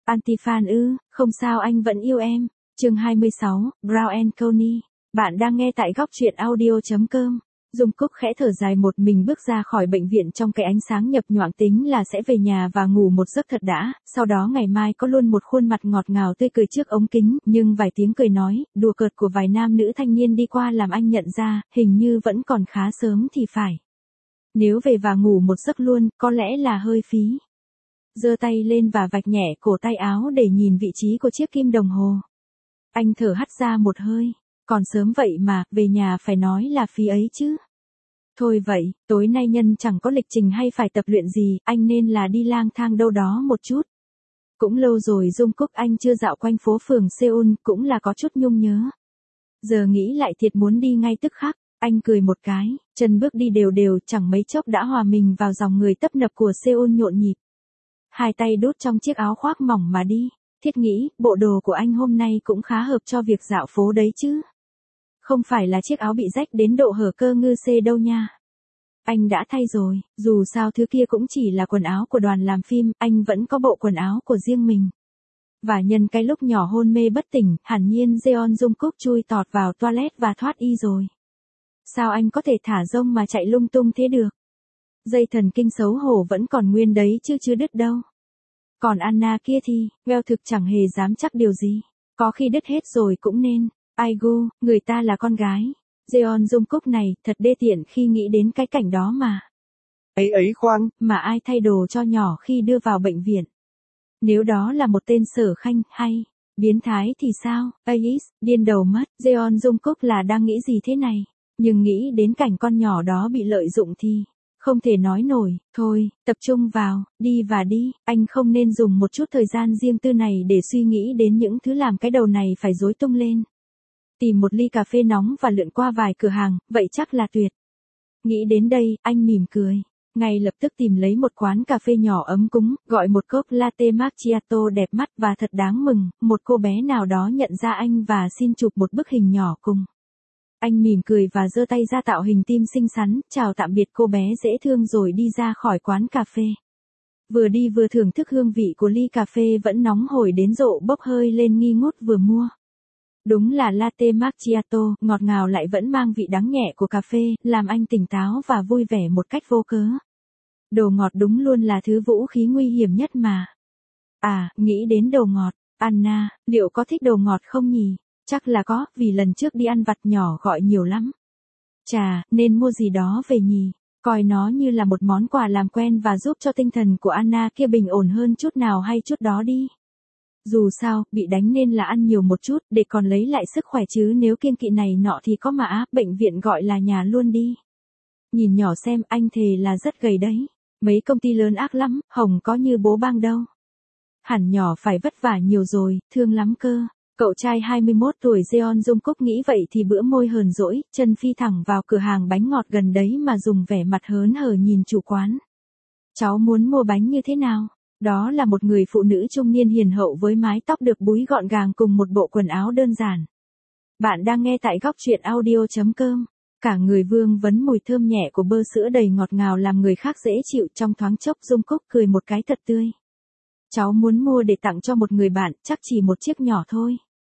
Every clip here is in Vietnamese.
Anti-fan ư, không sao anh vẫn yêu em. Chương 26, Brown and Coney. Bạn đang nghe tại góc truyện audio.com. Dung Cúc khẽ thở dài một mình bước ra khỏi bệnh viện trong cái ánh sáng nhập nhoạng, tính là sẽ về nhà và ngủ một giấc thật đã, sau đó ngày mai có luôn một khuôn mặt ngọt ngào tươi cười trước ống kính, nhưng vài tiếng cười nói, đùa cợt của vài nam nữ thanh niên đi qua làm anh nhận ra, hình như vẫn còn khá sớm thì phải. Nếu về và ngủ một giấc luôn, có lẽ là hơi phí. Giơ tay lên và vạch nhẹ cổ tay áo để nhìn vị trí của chiếc kim đồng hồ. Anh thở hắt ra một hơi. Còn sớm vậy mà, về nhà phải nói là phí ấy chứ. Thôi vậy, tối nay nhân chẳng có lịch trình hay phải tập luyện gì, anh nên là đi lang thang đâu đó một chút. Cũng lâu rồi Dung Cúc anh chưa dạo quanh phố phường Seoul, cũng là có chút nhung nhớ. Giờ nghĩ lại thiệt muốn đi ngay tức khắc, anh cười một cái, chân bước đi đều đều, chẳng mấy chốc đã hòa mình vào dòng người tấp nập của Seoul nhộn nhịp. Hai tay đút trong chiếc áo khoác mỏng mà đi, thiết nghĩ, bộ đồ của anh hôm nay cũng khá hợp cho việc dạo phố đấy chứ. Không phải là chiếc áo bị rách đến độ hở cơ ngư xê đâu nha. Anh đã thay rồi, dù sao thứ kia cũng chỉ là quần áo của đoàn làm phim, anh vẫn có bộ quần áo của riêng mình. Và nhân cái lúc nhỏ hôn mê bất tỉnh, hẳn nhiên Jeon Dung Cúc chui tọt vào toilet và thoát y rồi. Sao anh có thể thả rông mà chạy lung tung thế được? Dây thần kinh xấu hổ vẫn còn nguyên đấy chứ chưa đứt đâu. Còn Anna kia thì, well thực chẳng hề dám chắc điều gì. Có khi đứt hết rồi cũng nên. Ai gu, người ta là con gái. Jeon Dung Cúc này, thật đê tiện khi nghĩ đến cái cảnh đó mà. Ấy khoan, mà ai thay đồ cho nhỏ khi đưa vào bệnh viện. Nếu đó là một tên Sở Khanh, hay, biến thái thì sao, điên đầu mất. Jeon Dung Cúc là đang nghĩ gì thế này? Nhưng nghĩ đến cảnh con nhỏ đó bị lợi dụng thì, không thể nói nổi, thôi, tập trung vào, đi và đi, anh không nên dùng một chút thời gian riêng tư này để suy nghĩ đến những thứ làm cái đầu này phải rối tung lên. Tìm một ly cà phê nóng và lượn qua vài cửa hàng, vậy chắc là tuyệt. Nghĩ đến đây, anh mỉm cười. Ngay lập tức tìm lấy một quán cà phê nhỏ ấm cúng, gọi một cốc latte macchiato đẹp mắt và thật đáng mừng, một cô bé nào đó nhận ra anh và xin chụp một bức hình nhỏ cùng. Anh mỉm cười và giơ tay ra tạo hình tim xinh xắn, chào tạm biệt cô bé dễ thương rồi đi ra khỏi quán cà phê. Vừa đi vừa thưởng thức hương vị của ly cà phê vẫn nóng hổi đến rộ bốc hơi lên nghi ngút vừa mua. Đúng là latte macchiato, ngọt ngào lại vẫn mang vị đắng nhẹ của cà phê, làm anh tỉnh táo và vui vẻ một cách vô cớ. Đồ ngọt đúng luôn là thứ vũ khí nguy hiểm nhất mà. À, nghĩ đến đồ ngọt, Anna, liệu có thích đồ ngọt không nhỉ? Chắc là có, vì lần trước đi ăn vặt nhỏ gọi nhiều lắm. Chà, nên mua gì đó về nhỉ? Coi nó như là một món quà làm quen và giúp cho tinh thần của Anna kia bình ổn hơn chút nào hay chút đó đi. Dù sao, bị đánh nên là ăn nhiều một chút, để còn lấy lại sức khỏe chứ nếu kiêng kỵ này nọ thì có mà bệnh viện gọi là nhà luôn đi. Nhìn nhỏ xem, anh thề là rất gầy đấy. Mấy công ty lớn ác lắm, Hồng có như bố bang đâu. Hẳn nhỏ phải vất vả nhiều rồi, thương lắm cơ. Cậu trai 21 tuổi Jeon Dung Cúc nghĩ vậy thì bữa môi hờn dỗi, chân phi thẳng vào cửa hàng bánh ngọt gần đấy mà dùng vẻ mặt hớn hở nhìn chủ quán. Cháu muốn mua bánh như thế nào? Đó là một người phụ nữ trung niên hiền hậu với mái tóc được búi gọn gàng cùng một bộ quần áo đơn giản. Bạn đang nghe tại góc truyện audio.com. Cả người vương vấn mùi thơm nhẹ của bơ sữa đầy ngọt ngào làm người khác dễ chịu, trong thoáng chốc Dung Cúc cười một cái thật tươi. Cháu muốn mua để tặng cho một người bạn, chắc chỉ một chiếc nhỏ thôi.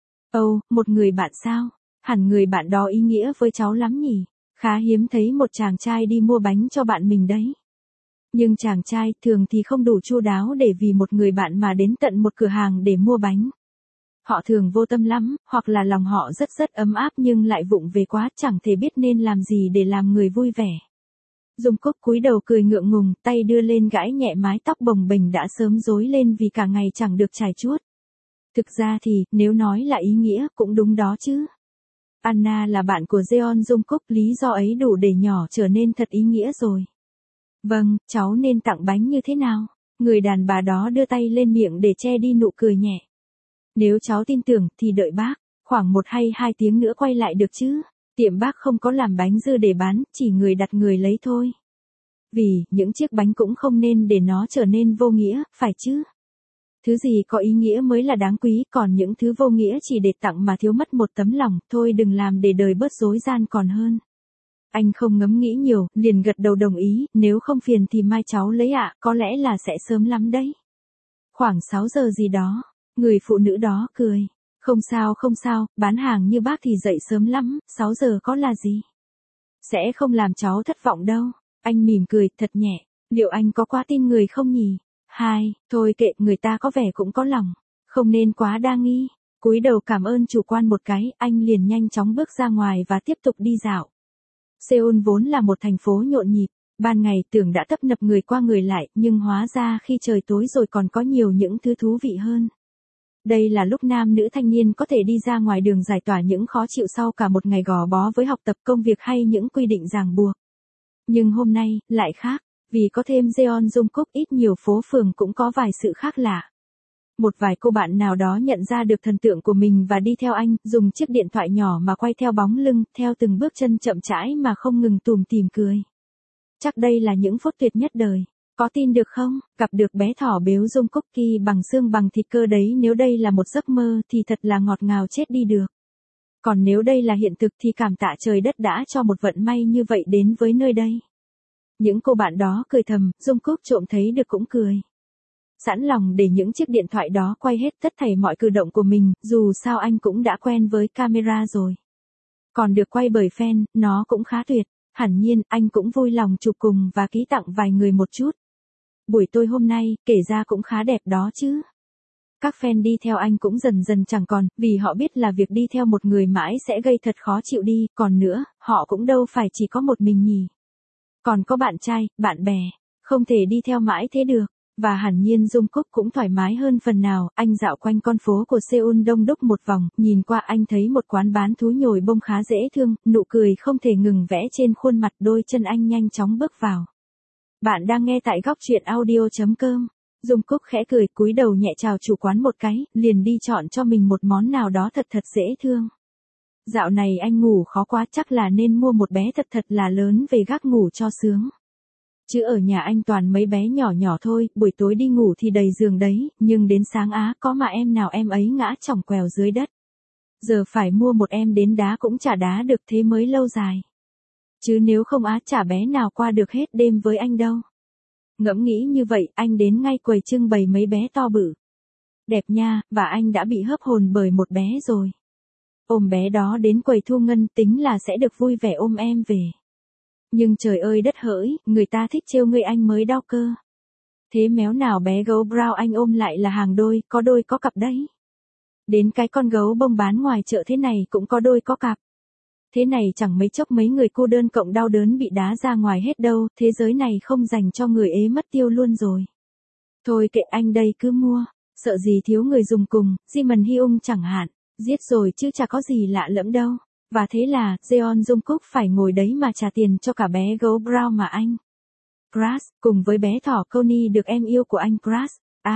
Ồ, một người bạn sao? Hẳn người bạn đó ý nghĩa với cháu lắm nhỉ? Khá hiếm thấy một chàng trai đi mua bánh cho bạn mình đấy. Nhưng chàng trai thường thì không đủ chu đáo để vì một người bạn mà đến tận một cửa hàng để mua bánh. Họ thường vô tâm lắm, hoặc là lòng họ rất ấm áp nhưng lại vụng về quá, chẳng thể biết nên làm gì để làm người vui vẻ. Dung Cúc cúi đầu cười ngượng ngùng, tay đưa lên gãi nhẹ mái tóc bồng bềnh đã sớm rối lên vì cả ngày chẳng được chải chuốt. Thực ra thì, nếu nói là ý nghĩa, cũng đúng đó chứ. Anna là bạn của Jeon Dung Cúc, lý do ấy đủ để nhỏ trở nên thật ý nghĩa rồi. Vâng, cháu nên tặng bánh như thế nào? Người đàn bà đó đưa tay lên miệng để che đi nụ cười nhẹ. Nếu cháu tin tưởng, thì đợi bác, khoảng 1 hay 2 tiếng nữa quay lại được chứ. Tiệm bác không có làm bánh dư để bán, chỉ người đặt người lấy thôi. Vì, những chiếc bánh cũng không nên để nó trở nên vô nghĩa, phải chứ? Thứ gì có ý nghĩa mới là đáng quý, còn những thứ vô nghĩa chỉ để tặng mà thiếu mất một tấm lòng, thôi đừng làm để đời bớt rối ran còn hơn. Anh không ngẫm nghĩ nhiều, liền gật đầu đồng ý, nếu không phiền thì mai cháu lấy ạ, có lẽ là sẽ sớm lắm đấy. Khoảng 6 giờ gì đó, người phụ nữ đó cười. Không sao, bán hàng như bác thì dậy sớm lắm, 6 giờ có là gì. Sẽ không làm cháu thất vọng đâu. Anh mỉm cười, thật nhẹ. Liệu anh có quá tin người không nhỉ? Thôi kệ, người ta có vẻ cũng có lòng. Không nên quá đa nghi. Cúi đầu cảm ơn chủ quan một cái, anh liền nhanh chóng bước ra ngoài và tiếp tục đi dạo. Seoul vốn là một thành phố nhộn nhịp. Ban ngày tưởng đã tấp nập người qua người lại, nhưng hóa ra khi trời tối rồi còn có nhiều những thứ thú vị hơn. Đây là lúc nam nữ thanh niên có thể đi ra ngoài đường giải tỏa những khó chịu sau cả một ngày gò bó với học tập công việc hay những quy định ràng buộc. Nhưng hôm nay, lại khác, vì có thêm Jeon Jungkook ít nhiều phố phường cũng có vài sự khác lạ. Một vài cô bạn nào đó nhận ra được thần tượng của mình và đi theo anh, dùng chiếc điện thoại nhỏ mà quay theo bóng lưng, theo từng bước chân chậm rãi mà không ngừng tủm tỉm cười. Chắc đây là những phút tuyệt nhất đời. Có tin được không, gặp được bé thỏ béo Jungkook Ki bằng xương bằng thịt cơ đấy, nếu đây là một giấc mơ thì thật là ngọt ngào chết đi được. Còn nếu đây là hiện thực thì cảm tạ trời đất đã cho một vận may như vậy đến với nơi đây. Những cô bạn đó cười thầm, Jungkook trộm thấy được cũng cười. Sẵn lòng để những chiếc điện thoại đó quay hết tất thảy mọi cử động của mình, dù sao anh cũng đã quen với camera rồi. Còn được quay bởi fan, nó cũng khá tuyệt. Hẳn nhiên, anh cũng vui lòng chụp cùng và ký tặng vài người một chút. Buổi tối hôm nay, kể ra cũng khá đẹp đó chứ. Các fan đi theo anh cũng dần dần chẳng còn, vì họ biết là việc đi theo một người mãi sẽ gây thật khó chịu đi, còn nữa, họ cũng đâu phải chỉ có một mình nhỉ. Còn có bạn trai, bạn bè, không thể đi theo mãi thế được. Và hẳn nhiên Jungkook cũng thoải mái hơn phần nào, anh dạo quanh con phố của Seoul đông đúc một vòng, nhìn qua anh thấy một quán bán thú nhồi bông khá dễ thương, nụ cười không thể ngừng vẽ trên khuôn mặt, đôi chân anh nhanh chóng bước vào. Bạn đang nghe tại góc truyện audio.com. Jungkook khẽ cười, cúi đầu nhẹ chào chủ quán một cái, liền đi chọn cho mình một món nào đó thật dễ thương. Dạo này anh ngủ khó quá, chắc là nên mua một bé thật là lớn về gác ngủ cho sướng. Chứ ở nhà anh toàn mấy bé nhỏ thôi, buổi tối đi ngủ thì đầy giường đấy, nhưng đến sáng có mà em nào em ấy ngã chỏng quèo dưới đất. Giờ phải mua một em đến đá cũng chả đá được, thế mới lâu dài. Chứ nếu không chả bé nào qua được hết đêm với anh đâu. Ngẫm nghĩ như vậy, anh đến ngay quầy trưng bày mấy bé to bự. Đẹp nha, và anh đã bị hớp hồn bởi một bé rồi. Ôm bé đó đến quầy thu ngân, tính là sẽ được vui vẻ ôm em về. Nhưng trời ơi đất hỡi, người ta thích trêu ngươi anh mới đau cơ. Thế méo nào bé gấu brown anh ôm lại là hàng đôi có cặp đấy. Đến cái con gấu bông bán ngoài chợ thế này cũng có đôi có cặp. Thế này chẳng mấy chốc mấy người cô đơn cộng đau đớn bị đá ra ngoài hết đâu, thế giới này không dành cho người ế mất tiêu luôn rồi. Thôi kệ anh đây cứ mua, sợ gì thiếu người dùng cùng, Jimin Hyung chẳng hạn, giết rồi chứ chả có gì lạ lẫm đâu. Và thế là, Jeon Jungkook phải ngồi đấy mà trả tiền cho cả bé gấu brown mà anh. Crush, cùng với bé thỏ Connie được em yêu của anh Crush.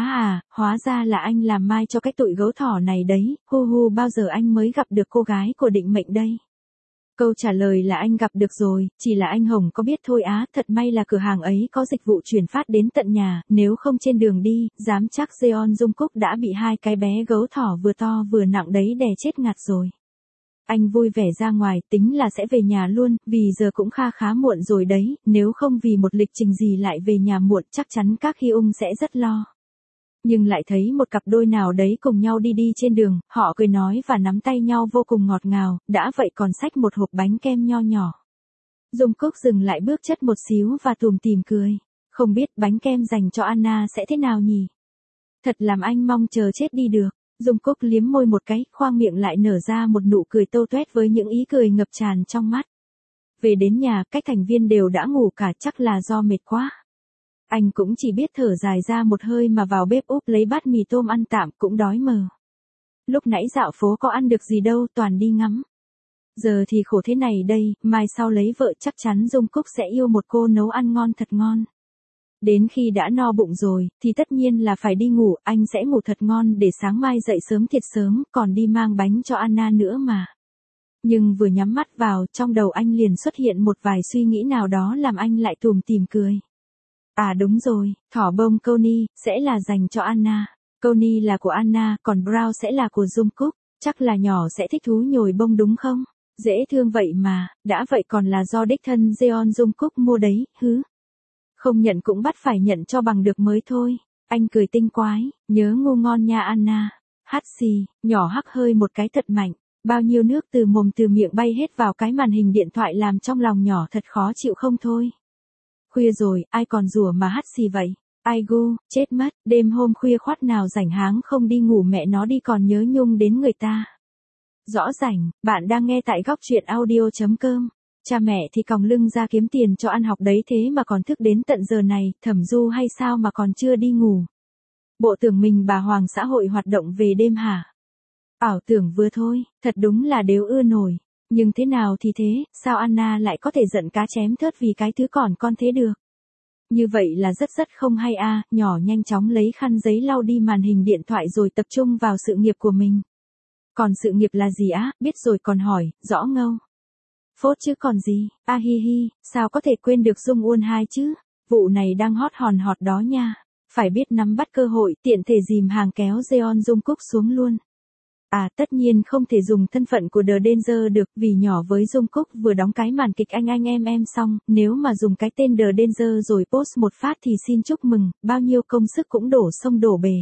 Hóa ra là anh làm mai cho cái tụi gấu thỏ này đấy, bao giờ anh mới gặp được cô gái của định mệnh đây? Câu trả lời là anh gặp được rồi, chỉ là anh Hồng có biết thôi thật may là cửa hàng ấy có dịch vụ chuyển phát đến tận nhà, nếu không trên đường đi, dám chắc Jeon Jungkook đã bị hai cái bé gấu thỏ vừa to vừa nặng đấy đè chết ngạt rồi. Anh vui vẻ ra ngoài, tính là sẽ về nhà luôn, vì giờ cũng khá muộn rồi đấy, nếu không vì một lịch trình gì lại về nhà muộn chắc chắn các Hyung sẽ rất lo. Nhưng lại thấy một cặp đôi nào đấy cùng nhau đi trên đường, họ cười nói và nắm tay nhau vô cùng ngọt ngào, đã vậy còn xách một hộp bánh kem nho nhỏ. Jungkook dừng lại bước chất một xíu và tủm tỉm cười. Không biết bánh kem dành cho Anna sẽ thế nào nhỉ? Thật làm anh mong chờ chết đi được. Jungkook liếm môi một cái, khoang miệng lại nở ra một nụ cười tô toét với những ý cười ngập tràn trong mắt. Về đến nhà, các thành viên đều đã ngủ cả, chắc là do mệt quá. Anh cũng chỉ biết thở dài ra một hơi mà vào bếp úp lấy bát mì tôm ăn tạm, cũng đói mờ. Lúc nãy dạo phố có ăn được gì đâu, toàn đi ngắm. Giờ thì khổ thế này đây, mai sau lấy vợ chắc chắn Jungkook sẽ yêu một cô nấu ăn ngon thật ngon. Đến khi đã no bụng rồi, thì tất nhiên là phải đi ngủ, anh sẽ ngủ thật ngon để sáng mai dậy sớm thiệt sớm, còn đi mang bánh cho Anna nữa mà. Nhưng vừa nhắm mắt vào, trong đầu anh liền xuất hiện một vài suy nghĩ nào đó làm anh lại tủm tỉm cười. Đúng rồi, thỏ bông Connie, sẽ là dành cho Anna. Connie là của Anna, còn Brown sẽ là của Jungkook. Chắc là nhỏ sẽ thích thú nhồi bông đúng không? Dễ thương vậy mà, đã vậy còn là do đích thân Jeon Jungkook mua đấy, Không nhận cũng bắt phải nhận cho bằng được mới thôi. Anh cười tinh quái, nhớ ngu ngon nha Anna. Hắt xì, nhỏ hắc hơi một cái thật mạnh. Bao nhiêu nước từ mồm từ miệng bay hết vào cái màn hình điện thoại làm trong lòng nhỏ thật khó chịu không thôi. Khuya rồi, ai còn rủa mà hắt xì vậy? Ai gu, chết mất, đêm hôm khuya khoắt nào rảnh háng không đi ngủ mẹ nó đi còn nhớ nhung đến người ta. Rõ rảnh, bạn đang nghe tại góc truyện audio.com. Cha mẹ thì còng lưng ra kiếm tiền cho ăn học đấy thế mà còn thức đến tận giờ này, Thẩm Du hay sao mà còn chưa đi ngủ. Bộ tưởng mình bà hoàng xã hội hoạt động về đêm hả? Ảo tưởng vừa thôi, thật đúng là đếu ưa nổi. Nhưng thế nào thì thế, sao Anna lại có thể giận cá chém thớt vì cái thứ còn con thế được? Như vậy là rất không hay a. Nhỏ nhanh chóng lấy khăn giấy lau đi màn hình điện thoại rồi tập trung vào sự nghiệp của mình. Còn sự nghiệp là gì á, biết rồi còn hỏi, rõ ngâu. Phốt chứ còn gì, a hi hi, sao có thể quên được Dung Uôn 2 chứ? Vụ này đang hot hòn hot đó nha. Phải biết nắm bắt cơ hội, tiện thể dìm hàng kéo Jeon Jungkook xuống luôn. À tất nhiên không thể dùng thân phận của The Danger được vì nhỏ với Jungkook vừa đóng cái màn kịch anh em xong, nếu mà dùng cái tên The Danger rồi post một phát thì xin chúc mừng, bao nhiêu công sức cũng đổ sông đổ bể.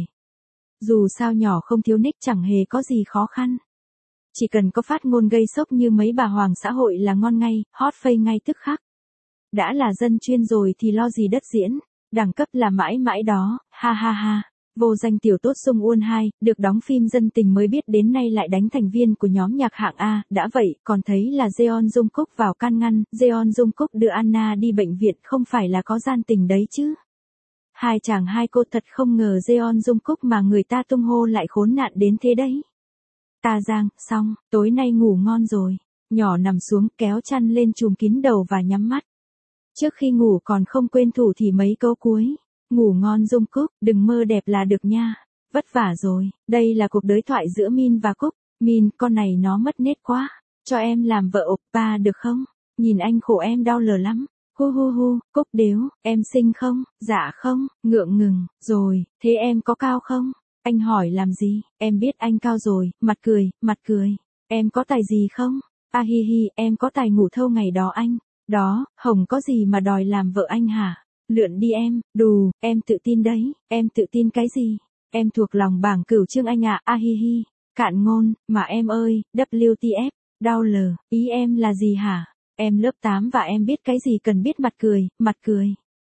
Dù sao nhỏ không thiếu nick chẳng hề có gì khó khăn. Chỉ cần có phát ngôn gây sốc như mấy bà hoàng xã hội là ngon ngay, hot face ngay tức khắc. Đã là dân chuyên rồi thì lo gì đất diễn, đẳng cấp là mãi mãi đó, ha ha ha. Vô danh tiểu tốt Dung Uôn 2, được đóng phim dân tình mới biết đến nay lại đánh thành viên của nhóm nhạc hạng A, đã vậy, còn thấy là Jeon Jungkook vào can ngăn, Jeon Jungkook đưa Anna đi bệnh viện không phải là có gian tình đấy chứ. Hai chàng hai cô thật không ngờ Jeon Jungkook mà người ta tung hô lại khốn nạn đến thế đấy. Ta Giang, xong, tối nay ngủ ngon rồi. Nhỏ nằm xuống kéo chăn lên chùm kín đầu và nhắm mắt. Trước khi ngủ còn không quên thủ thì mấy câu cuối. Ngủ ngon Jungkook, đừng mơ đẹp là được nha. Vất vả rồi, đây là cuộc đối thoại giữa Min và Cúc. Min, con này nó mất nết quá. Cho em làm vợ oppa được không? Nhìn anh khổ em đau lờ lắm. Hu hu hu, Cúc đếu, em xinh không? Dạ không, ngượng ngừng, rồi, thế em có cao không? Anh hỏi làm gì? Em biết anh cao rồi, mặt cười. Em có tài gì không? A hi hi, em có tài ngủ thâu ngày đó anh. Đó, Hồng có gì mà đòi làm vợ anh hả? Lượn đi em, đù, em tự tin đấy, em tự tin cái gì? Em thuộc lòng bảng cửu chương anh ạ, a hi hi. Cạn ngôn, mà em ơi, WTF, đau lờ, ý em là gì hả? Em lớp 8 và em biết cái gì cần biết mặt cười.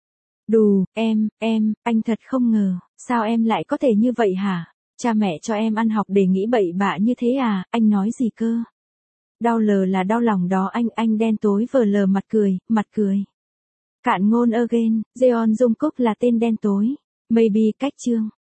Đù, anh thật không ngờ, sao em lại có thể như vậy hả? Cha mẹ cho em ăn học để nghĩ bậy bạ như thế à, anh nói gì cơ? Đau lờ là đau lòng đó anh đen tối vờ lờ mặt cười. Cạn ngôn again, Jeon Jungkook là tên đen tối. Maybe cách chương.